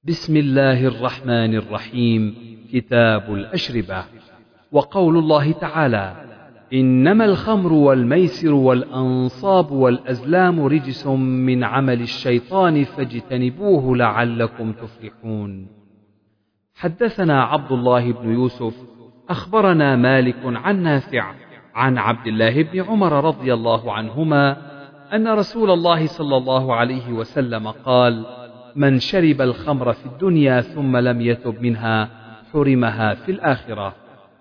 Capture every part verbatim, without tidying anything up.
بسم الله الرحمن الرحيم. كتاب الأشربة. وقول الله تعالى: إنما الخمر والميسر والأنصاب والأزلام رجس من عمل الشيطان فاجتنبوه لعلكم تفلحون. حدثنا عبد الله بن يوسف أخبرنا مالك عن نافع عن عبد الله بن عمر رضي الله عنهما أن رسول الله صلى الله عليه وسلم قال: من شرب الخمر في الدنيا ثم لم يتب منها حرمها في الآخرة.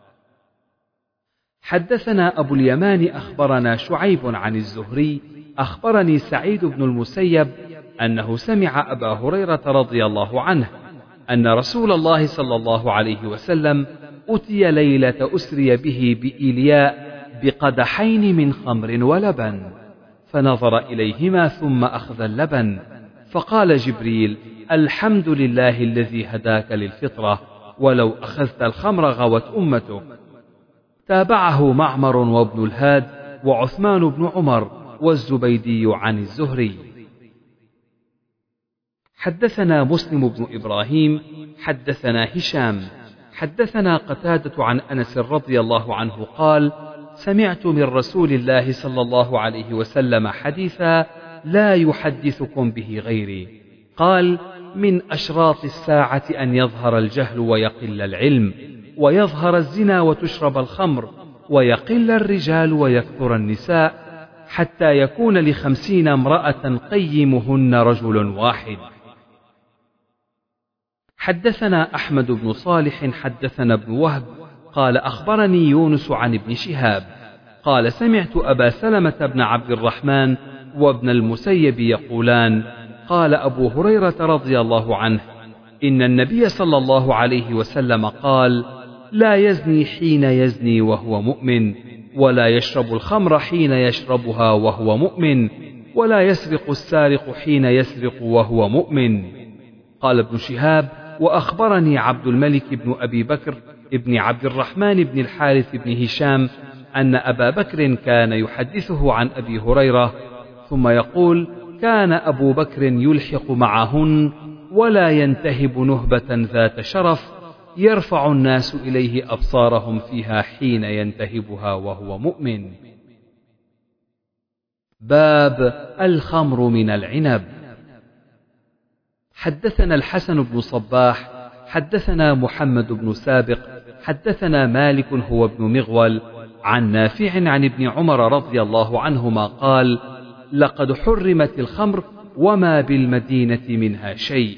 حدثنا أبو اليمان أخبرنا شعيب عن الزهري أخبرني سعيد بن المسيب أنه سمع أبا هريرة رضي الله عنه أن رسول الله صلى الله عليه وسلم أتي ليلة أسري به بإيلياء بقدحين من خمر ولبن، فنظر إليهما ثم أخذ اللبن، فقال جبريل: الحمد لله الذي هداك للفطرة، ولو أخذت الخمر غوت أمتك. تابعه معمر وابن الهاد وعثمان بن عمر والزبيدي عن الزهري. حدثنا مسلم بن إبراهيم حدثنا هشام حدثنا قتادة عن أنس رضي الله عنه قال: سمعت من رسول الله صلى الله عليه وسلم حديثا لا يحدثكم به غيري. قال: من أشراط الساعة أن يظهر الجهل ويقل العلم، ويظهر الزنا وتشرب الخمر، ويقل الرجال ويكثر النساء، حتى يكون لخمسين امرأة قيمهن رجل واحد. حدثنا أحمد بن صالح حدثنا ابن وهب قال أخبرني يونس عن ابن شهاب قال: سمعت أبا سلمة بن عبد الرحمن وابن المسيب يقولان: قال أبو هريرة رضي الله عنه: إن النبي صلى الله عليه وسلم قال: لا يزني حين يزني وهو مؤمن، ولا يشرب الخمر حين يشربها وهو مؤمن، ولا يسرق السارق حين يسرق وهو مؤمن. قال ابن شهاب: وأخبرني عبد الملك بن أبي بكر ابن عبد الرحمن بن الحارث بن هشام أن أبا بكر كان يحدثه عن أبي هريرة ثم يقول: كان أبو بكر يلحق معهن ولا ينتهب نهبة ذات شرف يرفع الناس إليه أبصارهم فيها حين ينتهبها وهو مؤمن. باب الخمر من العنب. حدثنا الحسن بن صباح حدثنا محمد بن سابق حدثنا مالك هو ابن مغول عن نافع عن ابن عمر رضي الله عنهما قال: لقد حرمت الخمر وما بالمدينة منها شيء.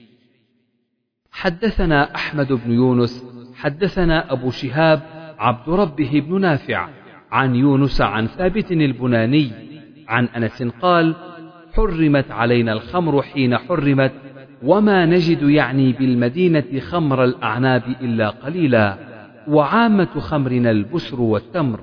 حدثنا أحمد بن يونس حدثنا أبو شهاب عبد ربه بن نافع عن يونس عن ثابت البناني عن أنس قال: حرمت علينا الخمر حين حرمت، وما نجد يعني بالمدينة خمر الأعناب إلا قليلا، وعامة خمرنا البسر والتمر.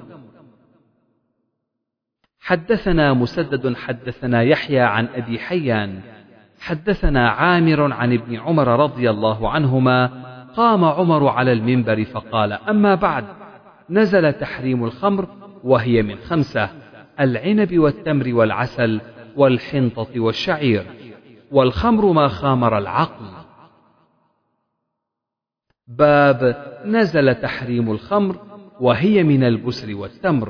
حدثنا مسدد حدثنا يحيى عن أبي حيان حدثنا عامر عن ابن عمر رضي الله عنهما قام عمر على المنبر فقال: أما بعد، نزل تحريم الخمر وهي من خمسة: العنب والتمر والعسل والحنطة والشعير، والخمر ما خامر العقل. باب نزل تحريم الخمر وهي من البسر والتمر.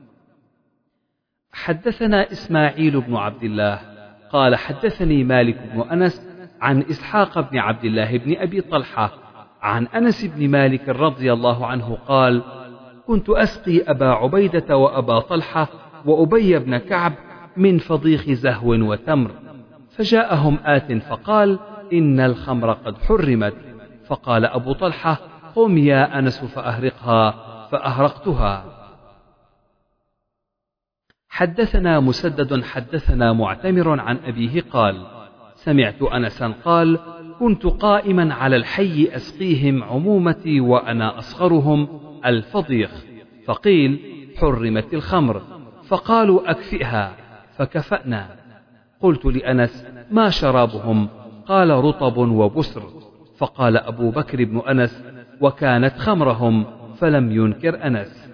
حدثنا إسماعيل بن عبد الله قال حدثني مالك بن أنس عن إسحاق بن عبد الله بن أبي طلحة عن أنس بن مالك رضي الله عنه قال: كنت أسقي أبا عبيدة وأبا طلحة وأبي بن كعب من فضيخ زهو وتمر، فجاءهم آت فقال: إن الخمر قد حرمت. فقال أبو طلحة: قم يا أنس فأهرقها، فأهرقتها. حدثنا مسدد حدثنا معتمر عن أبيه قال: سمعت أنسا قال: كنت قائما على الحي أسقيهم عمومتي وأنا أصغرهم الفضيخ، فقيل: حرمت الخمر، فقالوا: أكفئها، فكفأنا. قلت لأنس: ما شرابهم؟ قال: رطب وبسر. فقال أبو بكر بن أنس: وكانت خمرهم، فلم ينكر أنس.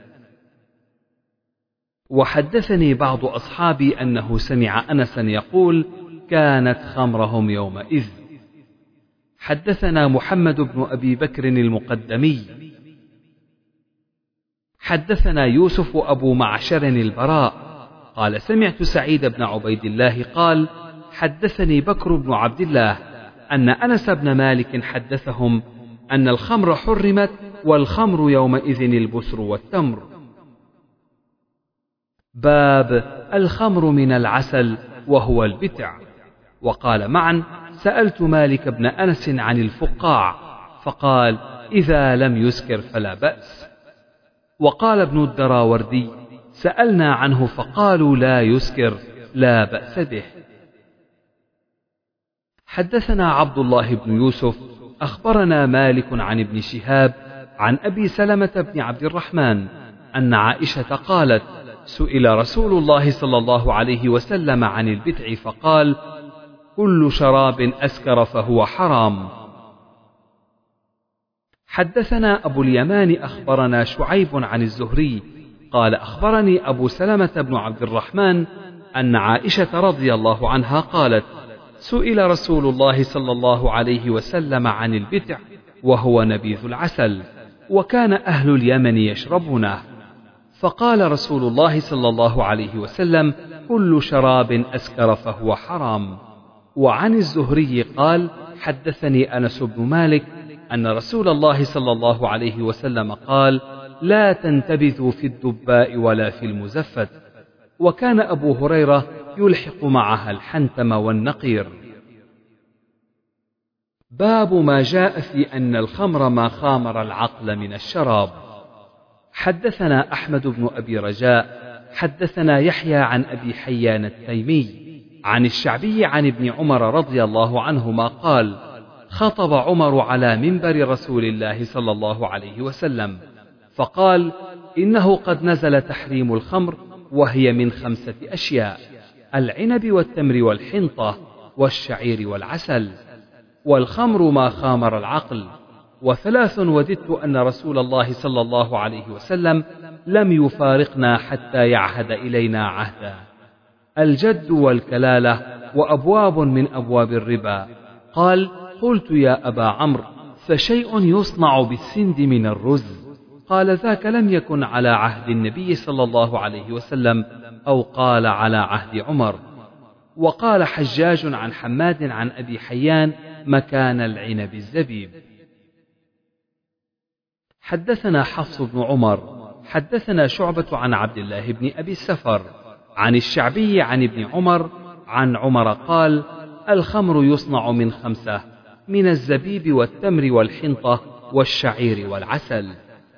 وحدثني بعض أصحابي أنه سمع أنسا يقول: كانت خمرهم يومئذ. حدثنا محمد بن أبي بكر المقدمي حدثنا يوسف أبو معشر البراء قال سمعت سعيد بن عبيد الله قال حدثني بكر بن عبد الله أن أنس بن مالك حدثهم أن الخمر حرمت والخمر يومئذ البسر والتمر. باب الخمر من العسل وهو البتع. وقال معا سألت مالك بن أنس عن الفقاع فقال إذا لم يسكر فلا بأس. وقال ابن الدراوردي سألنا عنه فقالوا لا يسكر لا بأس به. حدثنا عبد الله بن يوسف أخبرنا مالك عن ابن شهاب عن أبي سلمة بن عبد الرحمن أن عائشة قالت سئل رسول الله صلى الله عليه وسلم عن البتع فقال كل شراب أسكر فهو حرام. حدثنا أبو اليمان أخبرنا شعيب عن الزهري قال أخبرني أبو سلمة بن عبد الرحمن أن عائشة رضي الله عنها قالت سئل رسول الله صلى الله عليه وسلم عن البتع وهو نبيذ العسل وكان أهل اليمن يشربونه فقال رسول الله صلى الله عليه وسلم كل شراب أسكر فهو حرام. وعن الزهري قال حدثني أنس بن مالك أن رسول الله صلى الله عليه وسلم قال لا تنتبذوا في الدباء ولا في المزفت. وكان أبو هريرة يلحق معها الحنتم والنقير. باب ما جاء في أن الخمر ما خامر العقل من الشراب. حدثنا أحمد بن أبي رجاء حدثنا يحيى عن أبي حيان التيمي عن الشعبي عن ابن عمر رضي الله عنهما قال خطب عمر على منبر رسول الله صلى الله عليه وسلم فقال إنه قد نزل تحريم الخمر وهي من خمسة أشياء العنب والتمر والحنطة والشعير والعسل والخمر ما خامر العقل وثلاث وددت أن رسول الله صلى الله عليه وسلم لم يفارقنا حتى يعهد إلينا عهدا الجد والكلالة وأبواب من أبواب الربا. قال قلت يا أبا عمرو فشيء يصنع بالسند من الرز قال ذاك لم يكن على عهد النبي صلى الله عليه وسلم أو قال على عهد عمر. وقال حجاج عن حماد عن أبي حيان مكان العنب الزبيب. حدثنا حفص بن عمر حدثنا شعبة عن عبد الله بن أبي السفر عن الشعبي عن ابن عمر عن عمر قال الخمر يصنع من خمسة من الزبيب والتمر والحنطة والشعير والعسل.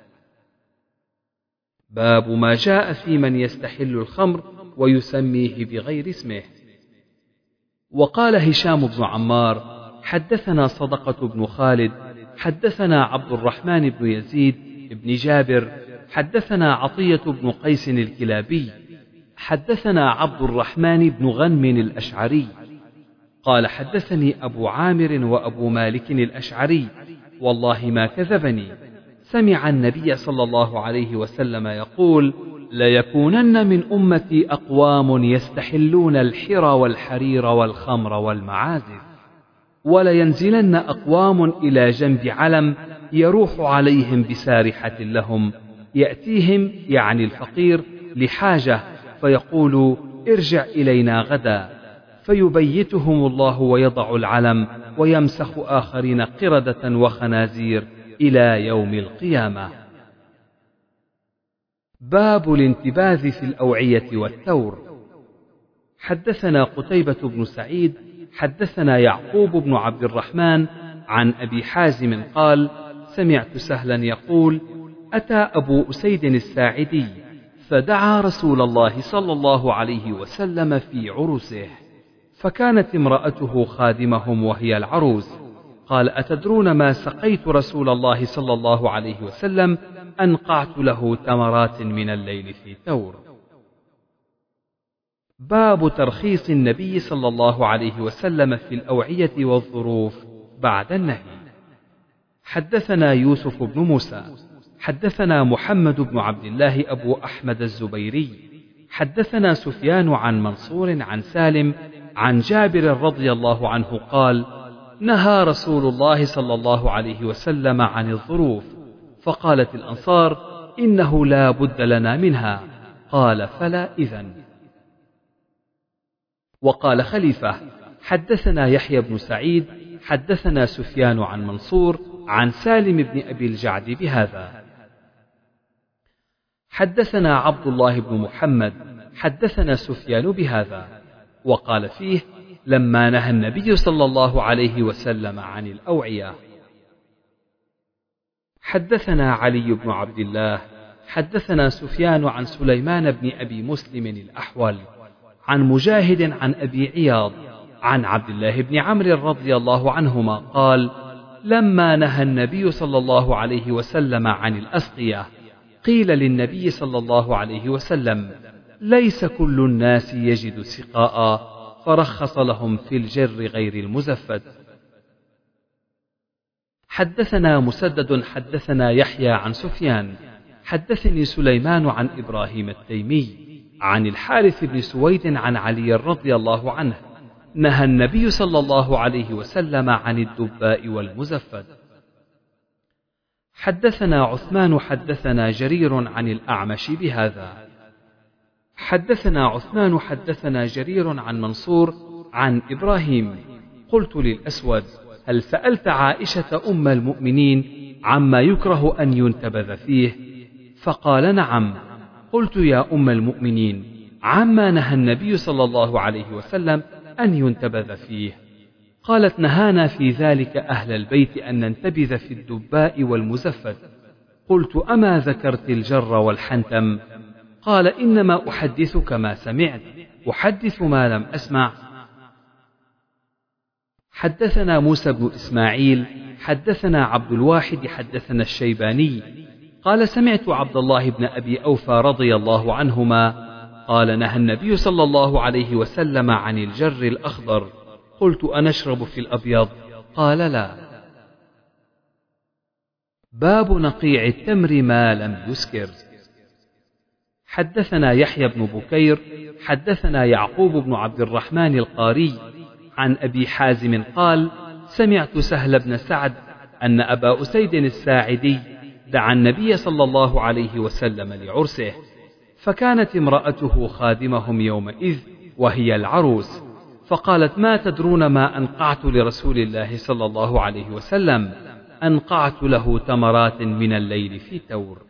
باب ما جاء في من يستحل الخمر ويسميه بغير اسمه. وقال هشام بن عمار حدثنا صدقة بن خالد حدثنا عبد الرحمن بن يزيد بن جابر حدثنا عطية بن قيس الكلابي حدثنا عبد الرحمن بن غنم الأشعري قال حدثني أبو عامر وأبو مالك الأشعري والله ما كذبني سمع النبي صلى الله عليه وسلم يقول ليكونن من أمتي أقوام يستحلون الحر والحرير والخمر والمعازف ولينزلن أقوام إلى جنب علم يروح عليهم بسارحة لهم يأتيهم يعني الفقير لحاجة فيقول ارجع إلينا غدا فيبيتهم الله ويضع العلم ويمسخ آخرين قردة وخنازير إلى يوم القيامة. باب الانتباذ في الأوعية والثور. حدثنا قتيبة بن سعيد حدثنا يعقوب بن عبد الرحمن عن أبي حازم قال سمعت سهلا يقول أتى أبو أسيد الساعدي فدعا رسول الله صلى الله عليه وسلم في عرسه فكانت امرأته خادمهم وهي العروس قال أتدرون ما سقيت رسول الله صلى الله عليه وسلم أنقعت له تمرات من الليل في ثور. باب ترخيص النبي صلى الله عليه وسلم في الأوعية والظروف بعد النهي. حدثنا يوسف بن موسى حدثنا محمد بن عبد الله أبو أحمد الزبيري حدثنا سفيان عن منصور عن سالم عن جابر رضي الله عنه قال نهى رسول الله صلى الله عليه وسلم عن الظروف. فقالت الأنصار: إنه لا بد لنا منها. قال: فلا إذن. وقال خليفة: حدثنا يحيى بن سعيد حدثنا سفيان عن منصور عن سالم بن أبي الجعد بهذا. حدثنا عبد الله بن محمد حدثنا سفيان بهذا، وقال فيه: لما نهى النبي صلى الله عليه وسلم عن الأوعية. حدثنا علي بن عبد الله حدثنا سفيان عن سليمان بن أبي مسلم الأحول عن مجاهد عن أبي عياض عن عبد الله بن عمرو رضي الله عنهما قال: لما نهى النبي صلى الله عليه وسلم عن الأسقية قيل للنبي صلى الله عليه وسلم: ليس كل الناس يجد سقاء، فرخص لهم في الجر غير المزفد. حدثنا مسدد حدثنا يحيى عن سفيان حدثني سليمان عن إبراهيم التيمي عن الحارث بن سويد عن علي رضي الله عنه: نهى النبي صلى الله عليه وسلم عن الدباء والمزفد. حدثنا عثمان حدثنا جرير عن الأعمش بهذا. حدثنا عثمان حدثنا جرير عن منصور عن إبراهيم. قلت للأسود: هل سألت عائشة أم المؤمنين عما يكره أن ينتبذ فيه؟ فقال: نعم. قلت: يا أم المؤمنين، عما نهى النبي صلى الله عليه وسلم أن ينتبذ فيه؟ قالت: نهانا في ذلك أهل البيت أن ننتبذ في الدباء والمزفد. قلت: أما ذكرت الجر والحنتم؟ قال: إنما أحدثك ما سمعت، أحدث ما لم أسمع. حدثنا موسى بن إسماعيل حدثنا عبد الواحد حدثنا الشيباني قال: سمعت عبد الله بن أبي أوفى رضي الله عنهما قال: نهى النبي صلى الله عليه وسلم عن الجر الأخضر. قلت: أنشرب في الأبيض؟ قال: لا. باب نقيع التمر ما لم يسكر. حدثنا يحيى بن بكير حدثنا يعقوب بن عبد الرحمن القاري عن أبي حازم قال: سمعت سهل بن سعد أن أبا أسيد الساعدي دعا النبي صلى الله عليه وسلم لعرسه، فكانت امرأته خادمهم يومئذ وهي العروس، فقالت: ما تدرون ما أنقعت لرسول الله صلى الله عليه وسلم؟ أنقعت له تمرات من الليل في تور.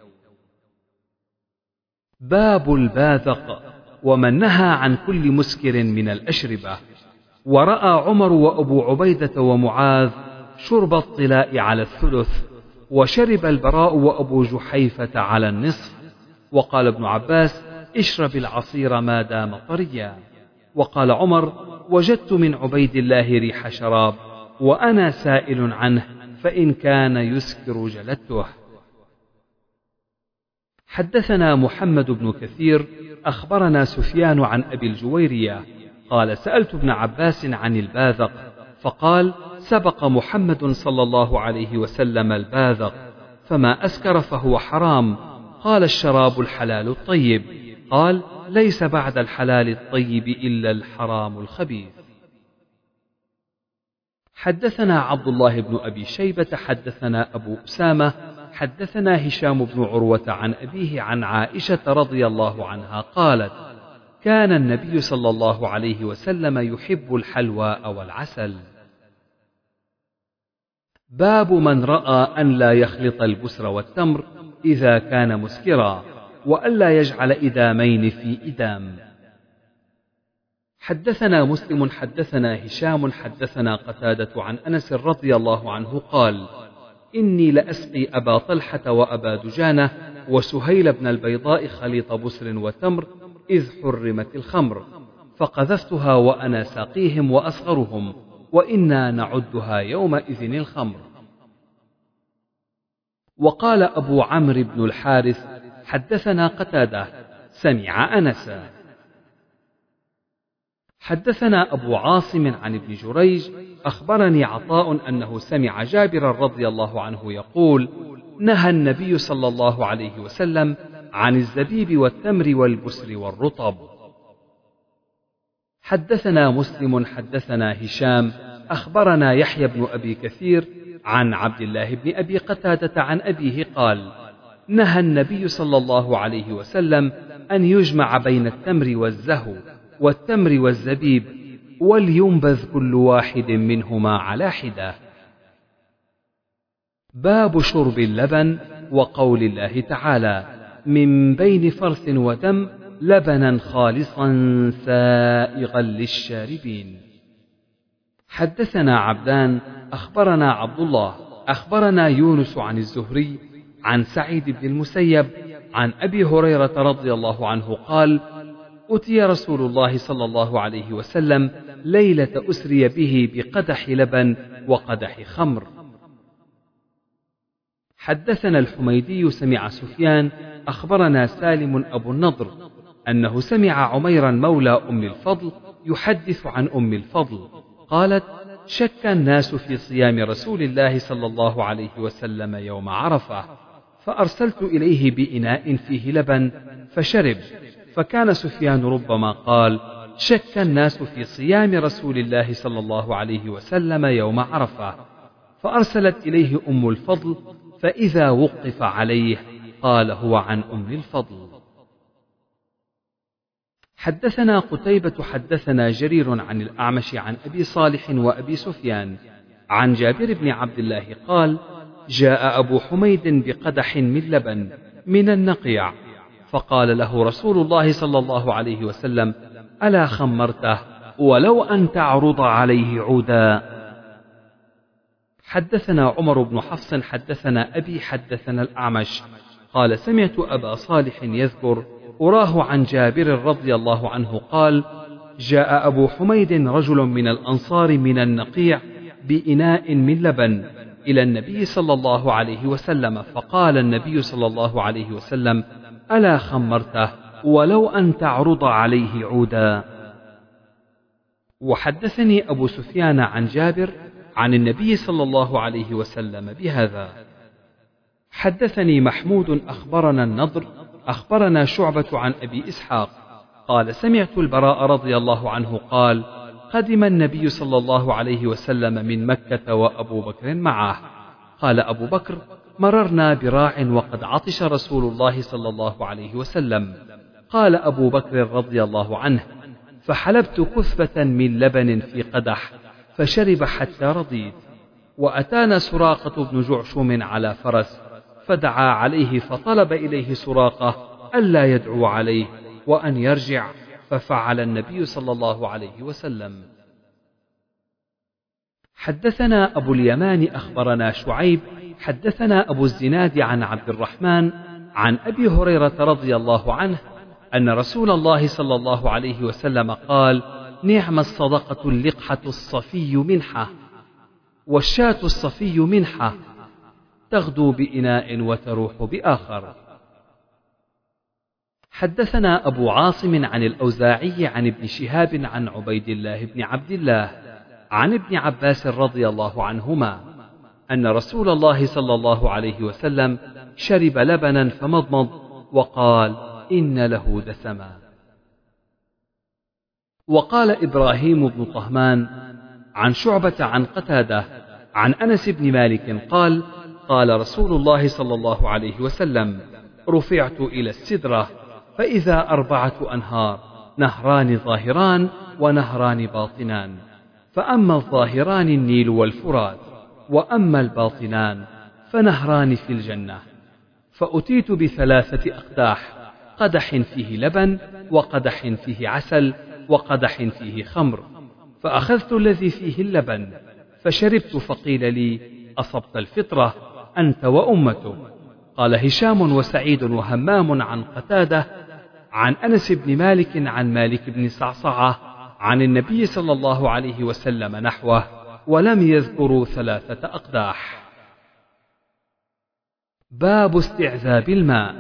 باب الباذق ومن نهى عن كل مسكر من الأشربة. ورأى عمر وأبو عبيدة ومعاذ شرب الطلاء على الثلث، وشرب البراء وأبو جحيفة على النصف. وقال ابن عباس: اشرب العصير ما دام طريا. وقال عمر: وجدت من عبيد الله ريح شراب وأنا سائل عنه، فإن كان يسكر جلدته. حدثنا محمد بن كثير أخبرنا سفيان عن أبي الجويرية قال: سألت ابن عباس عن الباذق، فقال: سبق محمد صلى الله عليه وسلم الباذق، فما أسكر فهو حرام. قال: الشراب الحلال الطيب. قال: ليس بعد الحلال الطيب إلا الحرام الخبيث. حدثنا عبد الله بن أبي شيبة حدثنا أبو أسامة حدثنا هشام بن عروة عن أبيه عن عائشة رضي الله عنها قالت: كان النبي صلى الله عليه وسلم يحب الحلوى والعسل. باب من رأى أن لا يخلط البسر والتمر إذا كان مسكرا، وألا يجعل إدامين في إدام. حدثنا مسلم حدثنا هشام حدثنا قتادة عن أنس رضي الله عنه قال: إني لأسقي أبا طلحة وأبا دجانة وسهيل بن البيضاء خليط بسر وتمر إذ حرمت الخمر، فقذفتها وأنا ساقيهم وأصغرهم، وإنا نعدها يومئذ الخمر. وقال أبو عمرو بن الحارث: حدثنا قتادة سمع أنسا. حدثنا أبو عاصم عن ابن جريج أخبرني عطاء أنه سمع جابرا رضي الله عنه يقول: نهى النبي صلى الله عليه وسلم عن الزبيب والتمر والبسر والرطب. حدثنا مسلم حدثنا هشام أخبرنا يحيى بن أبي كثير عن عبد الله بن أبي قتادة عن أبيه قال: نهى النبي صلى الله عليه وسلم أن يجمع بين التمر والزهو والتمر والزبيب، ولينبذ كل واحد منهما على حدة. باب شرب اللبن وقول الله تعالى: من بين فرث ودم لبنا خالصا سائغا للشاربين. حدثنا عبدان أخبرنا عبد الله أخبرنا يونس عن الزهري عن سعيد بن المسيب عن أبي هريرة رضي الله عنه قال: أتي رسول الله صلى الله عليه وسلم ليلة أسري به بقدح لبن وقدح خمر. حدثنا الحميدي سمع سفيان أخبرنا سالم أبو النضر أنه سمع عميرا مولى أم الفضل يحدث عن أم الفضل قالت: شك الناس في صيام رسول الله صلى الله عليه وسلم يوم عرفة، فأرسلت إليه بإناء فيه لبن فشرب، فكان سفيان ربما قال: شك الناس في صيام رسول الله صلى الله عليه وسلم يوم عرفة، فأرسلت إليه أم الفضل فإذا وقف عليه قال: هو عن أم الفضل. حدثنا قتيبة حدثنا جرير عن الأعمش عن أبي صالح وأبي سفيان عن جابر بن عبد الله قال: جاء أبو حميد بقدح من لبن من النقيع، فقال له رسول الله صلى الله عليه وسلم: ألا خمرته ولو أن تعرض عليه عودا. حدثنا عمر بن حفص حدثنا أبي حدثنا الأعمش قال: سمعت أبا صالح يذكر أراه عن جابر رضي الله عنه قال: جاء أبو حميد رجل من الأنصار من النقيع بإناء من لبن إلى النبي صلى الله عليه وسلم، فقال النبي صلى الله عليه وسلم: ألا خمرته ولو أن تعرض عليه عودا. وحدثني أبو سفيان عن جابر عن النبي صلى الله عليه وسلم بهذا. حدثني محمود أخبرنا النضر أخبرنا شعبة عن أبي إسحاق قال: سمعت البراء رضي الله عنه قال: قدم النبي صلى الله عليه وسلم من مكة وأبو بكر معه. قال أبو بكر: مررنا براع وقد عطش رسول الله صلى الله عليه وسلم. قال أبو بكر رضي الله عنه: فحلبت كثبة من لبن في قدح فشرب حتى رضيت. وأتانا سراقة بن جعشم على فرس فدعا عليه، فطلب إليه سراقة ألا يدعو عليه وأن يرجع، ففعل النبي صلى الله عليه وسلم. حدثنا أبو اليمان أخبرنا شعيب حدثنا أبو الزناد عن عبد الرحمن عن أبي هريرة رضي الله عنه أن رسول الله صلى الله عليه وسلم قال: نعم الصدقة اللقحة الصفي منحة، والشاة الصفي منحة، تغدو بإناء وتروح بآخر. حدثنا أبو عاصم عن الأوزاعي عن ابن شهاب عن عبيد الله بن عبد الله عن ابن عباس رضي الله عنهما أن رسول الله صلى الله عليه وسلم شرب لبنا فمضمض وقال: إن له دسما. وقال إبراهيم بن طهمان عن شعبة عن قتادة عن أنس بن مالك قال: قال رسول الله صلى الله عليه وسلم: رفعت إلى السدرة فإذا أربعة أنهار، نهران ظاهران ونهران باطنان، فأما الظاهران النيل والفرات، وأما الباطنان فنهران في الجنة. فأتيت بثلاثة أقداح، قدح فيه لبن، وقدح فيه عسل، وقدح فيه خمر، فأخذت الذي فيه اللبن فشربت، فقيل لي: أصبت الفطرة أنت وأمته. قال هشام وسعيد وهمام عن قتادة عن أنس بن مالك عن مالك بن صعصعة عن النبي صلى الله عليه وسلم نحوه، ولم يذكروا ثلاثة أقداح. باب استعذاب الماء.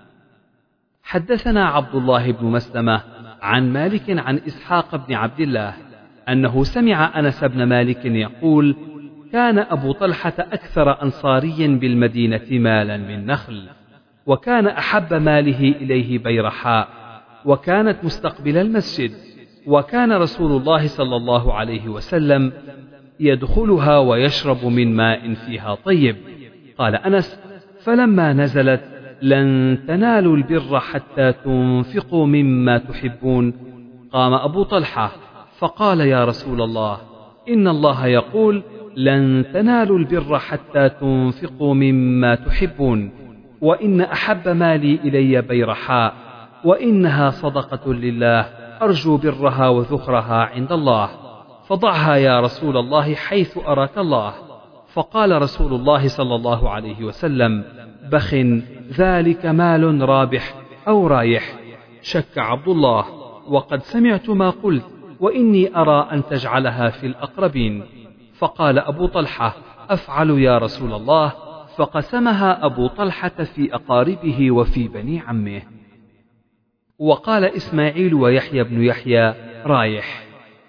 حدثنا عبد الله بن مسلمة عن مالك عن إسحاق بن عبد الله أنه سمع أنس بن مالك يقول: كان أبو طلحة أكثر أنصاري بالمدينة مالا من نخل، وكان أحب ماله إليه بيرحاء، وكانت مستقبل المسجد، وكان رسول الله صلى الله عليه وسلم يدخلها ويشرب من ماء فيها طيب. قال أنس: فلما نزلت لن تنالوا البر حتى تنفقوا مما تحبون، قام أبو طلحة فقال: يا رسول الله، إن الله يقول: لن تنالوا البر حتى تنفقوا مما تحبون، وإن أحب مالي إلي بيرحاء، وإنها صدقة لله أرجو برها وذخرها عند الله، فضعها يا رسول الله حيث أراك الله. فقال رسول الله صلى الله عليه وسلم: بخ، ذلك مال رابح أو رايح. شك عبد الله: وقد سمعت ما قلت، وإني أرى أن تجعلها في الأقربين. فقال أبو طلحة: أفعل يا رسول الله. فقسمها أبو طلحة في أقاربه وفي بني عمه. وقال إسماعيل ويحيى بن يحيى: رايح.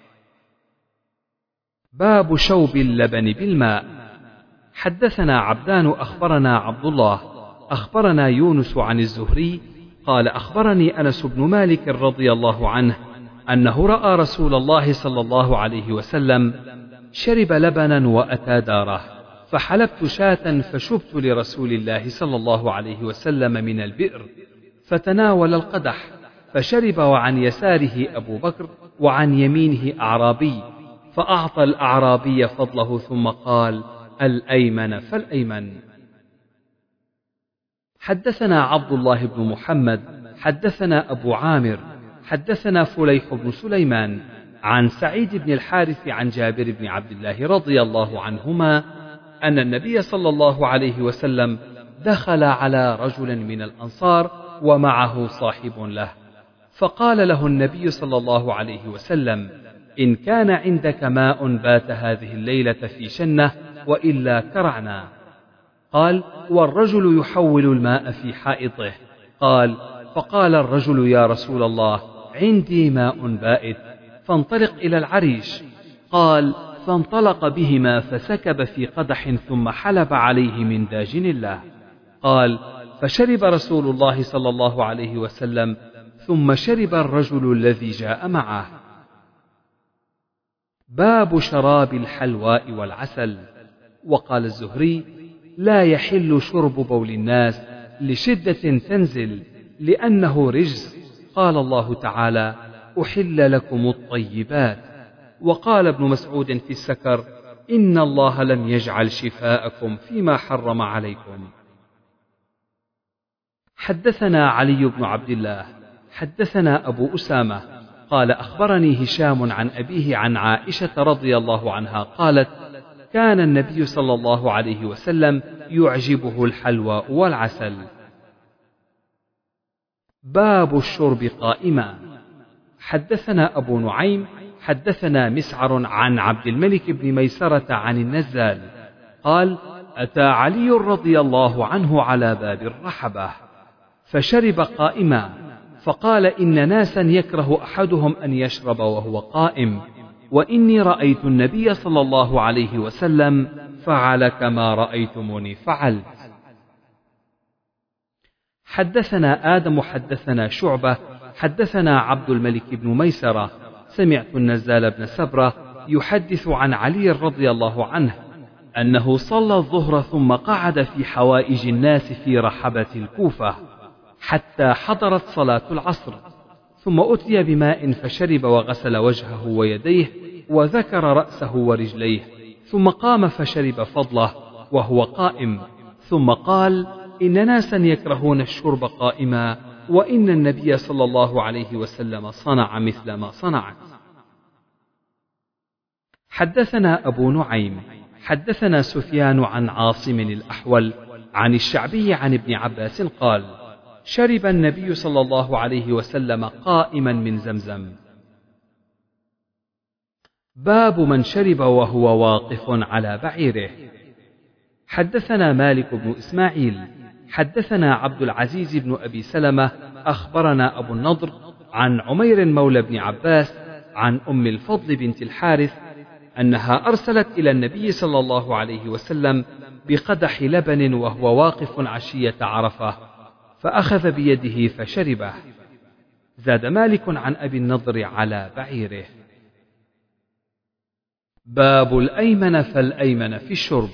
باب شوب اللبن بالماء. حدثنا عبدان أخبرنا عبد الله أخبرنا يونس عن الزهري قال: أخبرني أنس بن مالك رضي الله عنه أنه رأى رسول الله صلى الله عليه وسلم شرب لبنا وأتى داره، فحلبت شاة فشبت لرسول الله صلى الله عليه وسلم من البئر، فتناول القدح فشرب، وعن يساره أبو بكر وعن يمينه أعرابي، فأعطى الأعرابي فضله ثم قال: الأيمن فالأيمن. حدثنا عبد الله بن محمد حدثنا أبو عامر حدثنا فليح بن سليمان عن سعيد بن الحارث عن جابر بن عبد الله رضي الله عنهما أن النبي صلى الله عليه وسلم دخل على رجل من الأنصار ومعه صاحب له، فقال له النبي صلى الله عليه وسلم: إن كان عندك ماء بات هذه الليلة في شنة، وإلا كرعنا. قال: والرجل يحول الماء في حائطه. قال: فقال الرجل: يا رسول الله، عندي ماء بائت، فانطلق إلى العريش. قال: فانطلق بهما فسكب في قدح ثم حلب عليه من داجن الله. قال: فشرب رسول الله صلى الله عليه وسلم، ثم شرب الرجل الذي جاء معه. باب شراب الحلواء والعسل. وقال الزهري: لا يحل شرب بول الناس لشدة تنزل، لأنه رجس. قال الله تعالى: أحل لكم الطيبات. وقال ابن مسعود في السكر: إن الله لم يجعل شفاءكم فيما حرم عليكم. حدثنا علي بن عبد الله حدثنا أبو أسامة قال: أخبرني هشام عن أبيه عن عائشة رضي الله عنها قالت: كان النبي صلى الله عليه وسلم يعجبه الحلواء والعسل. باب الشرب قائما. حدثنا أبو نعيم حدثنا مسعر عن عبد الملك بن ميسرة عن النزال قال: أتى علي رضي الله عنه على باب الرحبة فشرب قائما، فقال: إن ناسا يكره أحدهم أن يشرب وهو قائم، وإني رأيت النبي صلى الله عليه وسلم فعل كما رأيتموني فعلت. حدثنا آدم حدثنا شعبة حدثنا عبد الملك بن ميسرة سمعت النزال بن سبرة يحدث عن علي رضي الله عنه أنه صلى الظهر ثم قعد في حوائج الناس في رحبة الكوفة حتى حضرت صلاة العصر، ثم أتي بماء فشرب وغسل وجهه ويديه وذكر رأسه ورجليه، ثم قام فشرب فضله وهو قائم، ثم قال: إن ناسا يكرهون الشرب قائما، وإن النبي صلى الله عليه وسلم صنع مثل ما صنعت. حدثنا أبو نعيم حدثنا سفيان عن عاصم الأحول عن الشعبي عن ابن عباس قال: شرب النبي صلى الله عليه وسلم قائما من زمزم. باب من شرب وهو واقف على بعيره. حدثنا مالك بن إسماعيل حدثنا عبد العزيز بن أبي سلمة أخبرنا أبو النضر عن عمير مولى بن عباس عن أم الفضل بنت الحارث أنها أرسلت إلى النبي صلى الله عليه وسلم بقدح لبن وهو واقف عشية عرفة، فأخذ بيده فشربه. زاد مالك عن أبي النضر على بعيره. باب الأيمن فالأيمن في الشرب.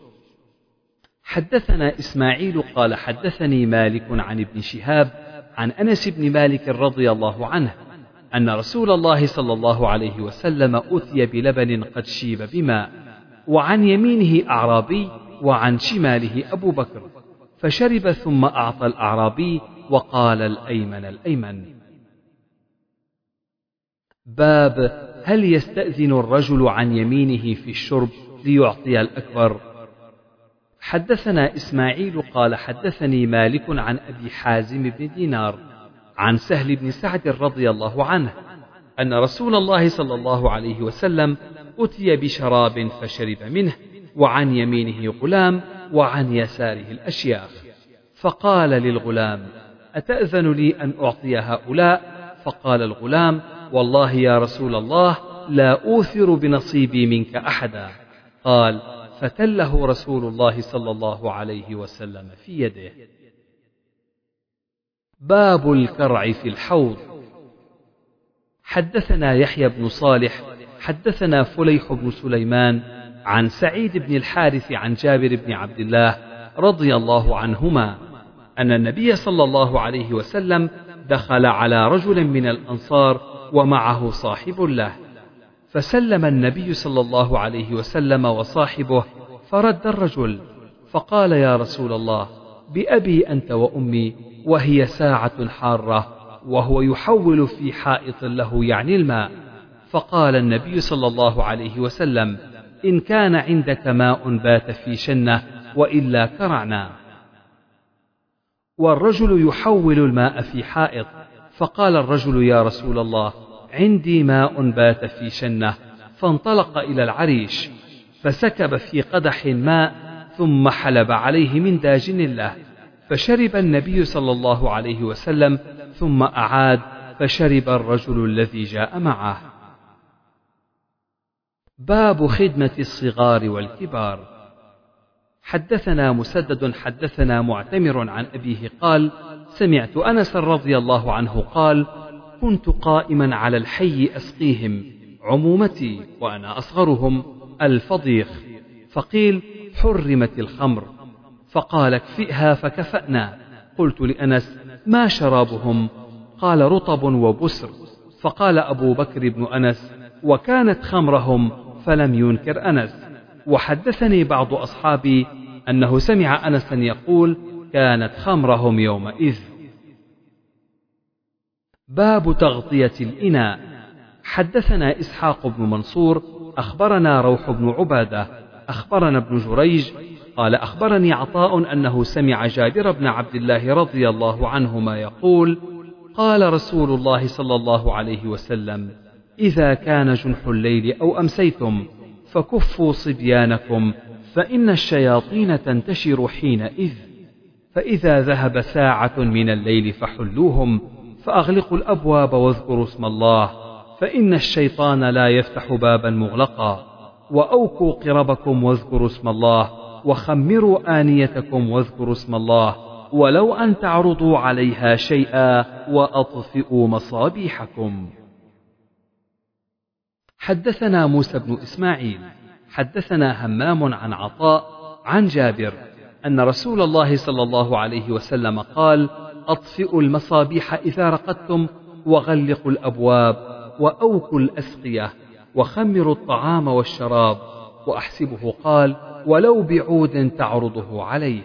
حدثنا إسماعيل قال حدثني مالك عن ابن شهاب عن أنس بن مالك رضي الله عنه أن رسول الله صلى الله عليه وسلم أتي بلبن قد شيب بماء، وعن يمينه أعرابي وعن شماله أبو بكر، فشرب ثم أعطى الأعرابي وقال الأيمن الأيمن. باب هل يستأذن الرجل عن يمينه في الشرب ليعطي الأكبر؟ حدثنا إسماعيل قال حدثني مالك عن أبي حازم بن دينار عن سهل بن سعد رضي الله عنه أن رسول الله صلى الله عليه وسلم أتي بشراب فشرب منه، وعن يمينه غلام وعن يساره الأشياخ، فقال للغلام: أتأذن لي أن أعطي هؤلاء؟ فقال الغلام: والله يا رسول الله لا أوثر بنصيبي منك أحدا. قال: فتله رسول الله صلى الله عليه وسلم في يده. باب الكرع في الحوض. حدثنا يحيى بن صالح حدثنا فليح بن سليمان عن سعيد بن الحارث عن جابر بن عبد الله رضي الله عنهما أن النبي صلى الله عليه وسلم دخل على رجل من الأنصار ومعه صاحب له، فسلم النبي صلى الله عليه وسلم وصاحبه، فرد الرجل فقال: يا رسول الله، بأبي أنت وأمي، وهي ساعة حارة وهو يحول في حائط له يعني الماء. فقال النبي صلى الله عليه وسلم: إن كان عندك ماء بات في شنة، وإلا كرعنا. والرجل يحول الماء في حائط، فقال الرجل: يا رسول الله، عندي ماء بات في شنة. فانطلق إلى العريش فسكب في قدح ماء ثم حلب عليه من داجن له، فشرب النبي صلى الله عليه وسلم ثم أعاد فشرب الرجل الذي جاء معه. باب خدمة الصغار والكبار. حدثنا مسدد حدثنا معتمر عن أبيه قال: سمعت أنس رضي الله عنه قال: كنت قائما على الحي أسقيهم، عمومتي وأنا أصغرهم، الفضيخ، فقيل: حرمت الخمر، فقال: اكفئها، فكفأنا. قلت لأنس: ما شرابهم؟ قال: رطب وبسر. فقال أبو بكر بن أنس: وكانت خمرهم، فلم ينكر أنس. وحدثني بعض أصحابي أنه سمع أنسا يقول: كانت خمرهم يومئذ. باب تغطية الإناء. حدثنا إسحاق بن منصور أخبرنا روح بن عبادة أخبرنا ابن جريج قال: أخبرني عطاء أنه سمع جابر بن عبد الله رضي الله عنهما يقول: قال رسول الله صلى الله عليه وسلم: إذا كان جنح الليل أو أمسيتم فكفوا صبيانكم، فإن الشياطين تنتشر حينئذ، فإذا ذهب ساعة من الليل فحلوهم، فأغلقوا الأبواب واذكروا اسم الله، فإن الشيطان لا يفتح بابا مغلقا، وأوكوا قربكم واذكروا اسم الله، وخمروا آنيتكم واذكروا اسم الله، ولو أن تعرضوا عليها شيئا، وأطفئوا مصابيحكم. حدثنا موسى بن إسماعيل حدثنا همام عن عطاء عن جابر أن رسول الله صلى الله عليه وسلم قال: أطفئوا المصابيح إذا رقدتم، وغلقوا الأبواب، وأوكوا الأسقية، وخمروا الطعام والشراب. وأحسبه قال: ولو بعود تعرضه عليه.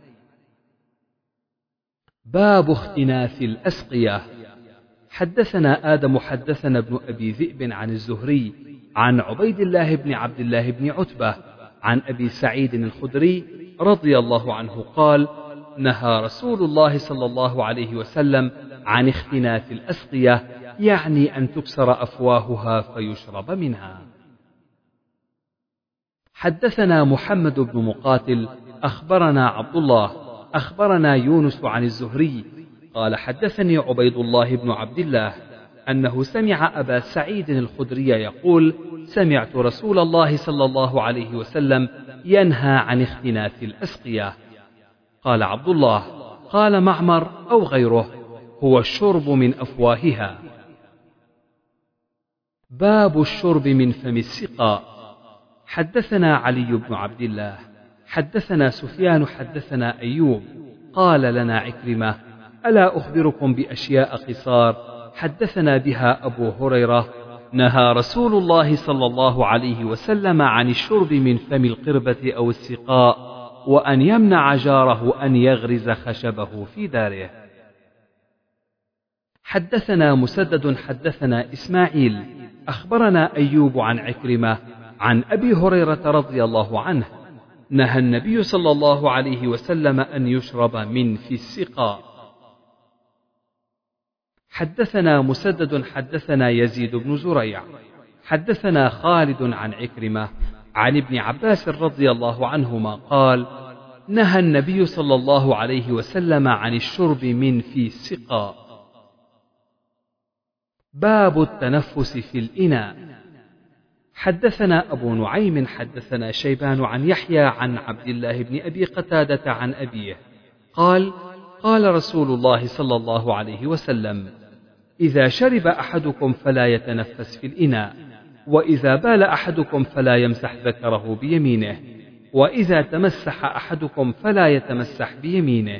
باب اختناث الأسقية. حدثنا آدم حدثنا ابن أبي ذئب عن الزهري عن عبيد الله بن عبد الله بن عتبة عن أبي سعيد الخدري رضي الله عنه قال: نهى رسول الله صلى الله عليه وسلم عن اختناث الأسقية، يعني أن تكسر أفواهها فيشرب منها. حدثنا محمد بن مقاتل أخبرنا عبد الله أخبرنا يونس عن الزهري قال: حدثني عبيد الله بن عبد الله أنه سمع أبا سعيد الخدري يقول: سمعت رسول الله صلى الله عليه وسلم ينهى عن اختناث الأسقية. قال عبد الله: قال معمر أو غيره: هو الشرب من أفواهها. باب الشرب من فم السقاء. حدثنا علي بن عبد الله حدثنا سفيان حدثنا أيوب قال لنا عكرمة ألا أخبركم بأشياء قصار حدثنا بها أبو هريرة نهى رسول الله صلى الله عليه وسلم عن الشرب من فم القربة أو السقاء وأن يمنع جاره أن يغرز خشبه في داره. حدثنا مسدد حدثنا إسماعيل أخبرنا أيوب عن عكرمة عن أبي هريرة رضي الله عنه نهى النبي صلى الله عليه وسلم أن يشرب من في السقاء. حدثنا مسدد حدثنا يزيد بن زريع حدثنا خالد عن عكرمة عن ابن عباس رضي الله عنهما قال نهى النبي صلى الله عليه وسلم عن الشرب من في السقاء. باب التنفس في الإناء. حدثنا أبو نعيم حدثنا شيبان عن يحيى عن عبد الله بن أبي قتادة عن أبيه قال قال رسول الله صلى الله عليه وسلم إذا شرب أحدكم فلا يتنفس في الإناء وإذا بال أحدكم فلا يمسح ذكره بيمينه وإذا تمسح أحدكم فلا يتمسح بيمينه.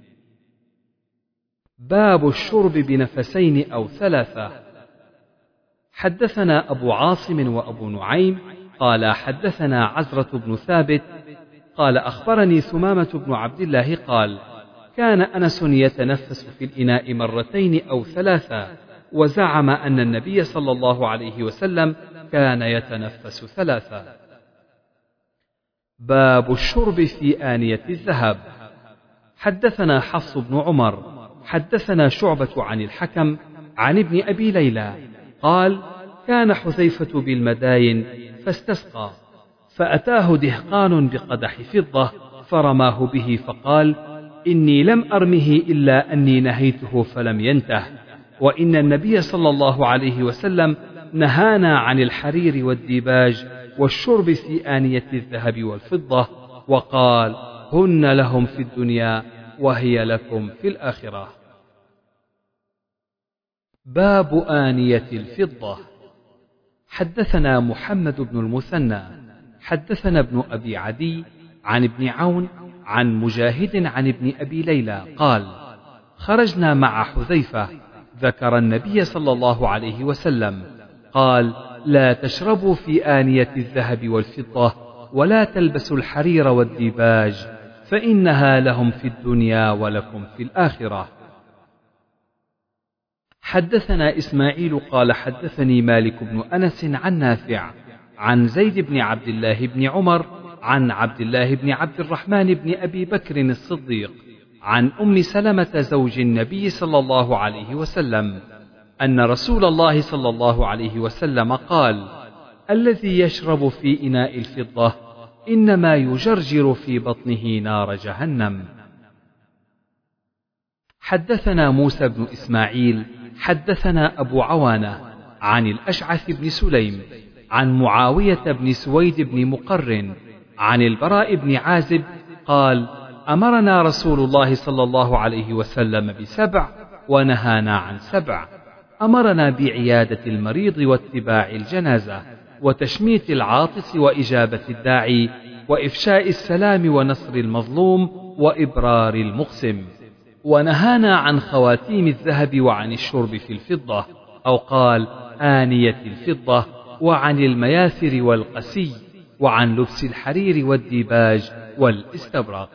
باب الشرب بنفسين أو ثلاثة. حدثنا أبو عاصم وأبو نعيم قال حدثنا عزرة بن ثابت قال أخبرني ثمامة بن عبد الله قال كان أنس يتنفس في الإناء مرتين أو ثلاثة وزعم أن النبي صلى الله عليه وسلم كان يتنفس ثلاثة. باب الشرب في آنية الذهب. حدثنا حفص بن عمر حدثنا شعبة عن الحكم عن ابن أبي ليلى قال كان حذيفة بالمداين فاستسقى فأتاه دهقان بقدح فضة فرماه به فقال إني لم أرمه إلا أني نهيته فلم ينته وإن النبي صلى الله عليه وسلم نهانا عن الحرير والديباج والشرب في آنية الذهب والفضة وقال هن لهم في الدنيا وهي لكم في الآخرة. باب آنية الفضة. حدثنا محمد بن المثنى حدثنا ابن أبي عدي عن ابن عون عن مجاهد عن ابن أبي ليلى قال خرجنا مع حذيفة ذكر النبي صلى الله عليه وسلم قال لا تشربوا في آنية الذهب والفضة ولا تلبسوا الحرير والديباج فإنها لهم في الدنيا ولكم في الآخرة. حدثنا إسماعيل قال حدثني مالك بن أنس عن نافع عن زيد بن عبد الله بن عمر عن عبد الله بن عبد الرحمن بن أبي بكر الصديق عن أم سلمة زوج النبي صلى الله عليه وسلم أن رسول الله صلى الله عليه وسلم قال الذي يشرب في إناء الفضة إنما يجرجر في بطنه نار جهنم. حدثنا موسى بن إسماعيل حدثنا أبو عوانة عن الأشعث بن سليم عن معاوية بن سويد بن مقرن عن البراء بن عازب قال أمرنا رسول الله صلى الله عليه وسلم بسبع ونهانا عن سبع. أمرنا بعيادة المريض واتباع الجنازة وتشميت العاطس وإجابة الداعي وإفشاء السلام ونصر المظلوم وإبرار المقسم. ونهانا عن خواتيم الذهب وعن الشرب في الفضة أو قال آنية الفضة وعن المياثر والقسي وعن لبس الحرير والديباج والاستبرق.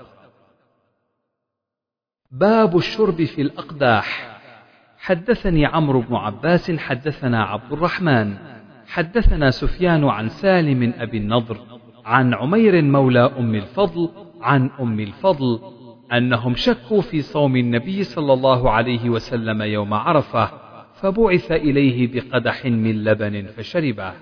باب الشرب في الأقداح. حدثني عمرو بن عباس حدثنا عبد الرحمن حدثنا سفيان عن سالم أبي النضر عن عمير مولى أم الفضل عن أم الفضل أنهم شكوا في صوم النبي صلى الله عليه وسلم يوم عرفة فبعث إليه بقدح من لبن فشربه.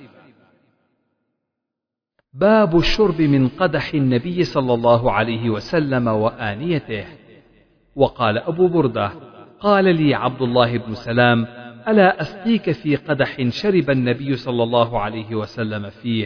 باب الشرب من قدح النبي صلى الله عليه وسلم وآنيته. وقال أبو بردة قال لي عبد الله بن سلام ألا أسقيك في قدح شرب النبي صلى الله عليه وسلم فيه.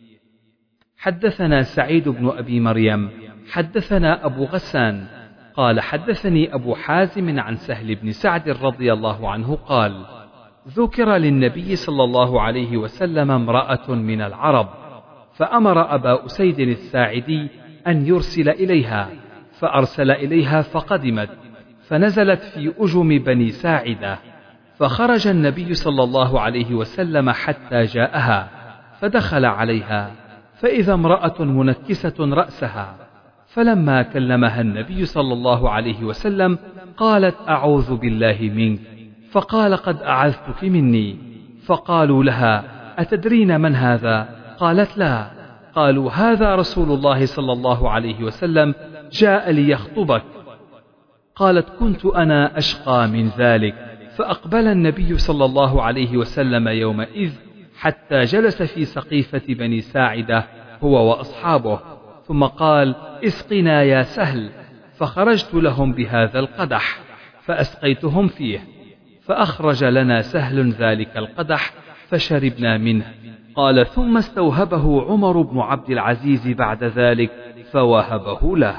حدثنا سعيد بن أبي مريم حدثنا أبو غسان قال حدثني أبو حازم عن سهل بن سعد رضي الله عنه قال ذكر للنبي صلى الله عليه وسلم امرأة من العرب فأمر أبا أسيد الساعدي أن يرسل إليها، فأرسل إليها فقدمت، فنزلت في أجم بني ساعدة، فخرج النبي صلى الله عليه وسلم حتى جاءها، فدخل عليها فإذا امرأة منكسة رأسها، فلما كلمها النبي صلى الله عليه وسلم قالت أعوذ بالله منك، فقال قد أعذتك مني. فقالوا لها أتدرين من هذا؟ قالت لا. قالوا هذا رسول الله صلى الله عليه وسلم جاء ليخطبك. قالت كنت أنا أشقى من ذلك. فأقبل النبي صلى الله عليه وسلم يومئذ حتى جلس في سقيفة بني ساعدة هو وأصحابه، ثم قال اسقنا يا سهل، فخرجت لهم بهذا القدح فأسقيتهم فيه، فأخرج لنا سهل ذلك القدح فشربنا منه. قال ثم استوهبه عمر بن عبد العزيز بعد ذلك فوهبه له.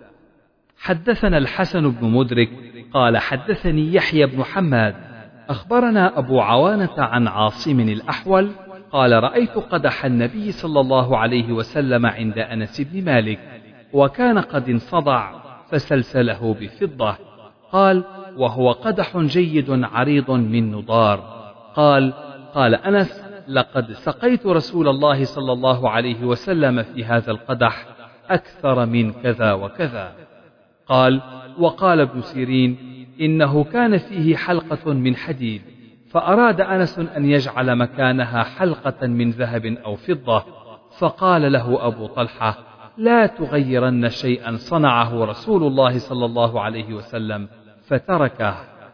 حدثنا الحسن بن مدرك قال حدثني يحيى بن حماد أخبرنا أبو عوانة عن عاصم الأحول قال رأيت قدح النبي صلى الله عليه وسلم عند أنس بن مالك، وكان قد انصدع فسلسله بفضة. قال وهو قدح جيد عريض من نضار. قال قال أنس لقد سقيت رسول الله صلى الله عليه وسلم في هذا القدح أكثر من كذا وكذا. قال وقال ابن سيرين إنه كان فيه حلقة من حديد، فأراد أنس أن يجعل مكانها حلقة من ذهب أو فضة، فقال له أبو طلحة لا تغيرن شيئا صنعه رسول الله صلى الله عليه وسلم، فتركه.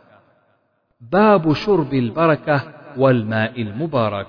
باب شرب البركة والماء المبارك.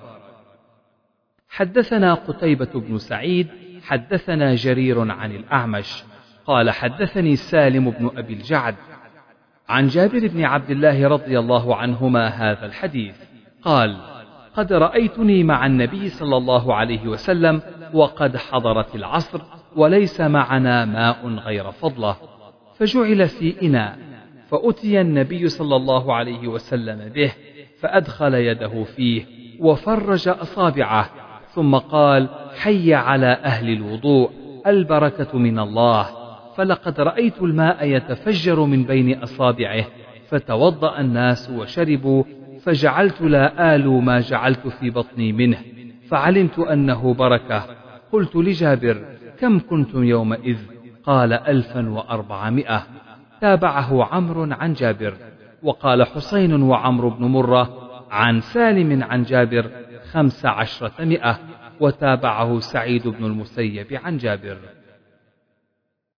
حدثنا قتيبة بن سعيد حدثنا جرير عن الأعمش قال حدثني سالم بن أبي الجعد عن جابر بن عبد الله رضي الله عنهما هذا الحديث قال قد رأيتني مع النبي صلى الله عليه وسلم وقد حضرت العصر وليس معنا ماء غير فضلة، فجعل في إناء، فأتي النبي صلى الله عليه وسلم به فأدخل يده فيه وفرج أصابعه، ثم قال حي على أهل الوضوء، البركة من الله. فلقد رأيت الماء يتفجر من بين أصابعه، فتوضأ الناس وشربوا، فجعلت لا آل ما جعلت في بطني منه، فعلمت أنه بركة. قلت لجابر كم كنتم يومئذ؟ قال ألفا وأربعمائة. تابعه عمرو عن جابر. وقال حسين وعمرو بن مرة عن سالم عن جابر خمس عشرة مئة. وتابعه سعيد بن المسيب عن جابر.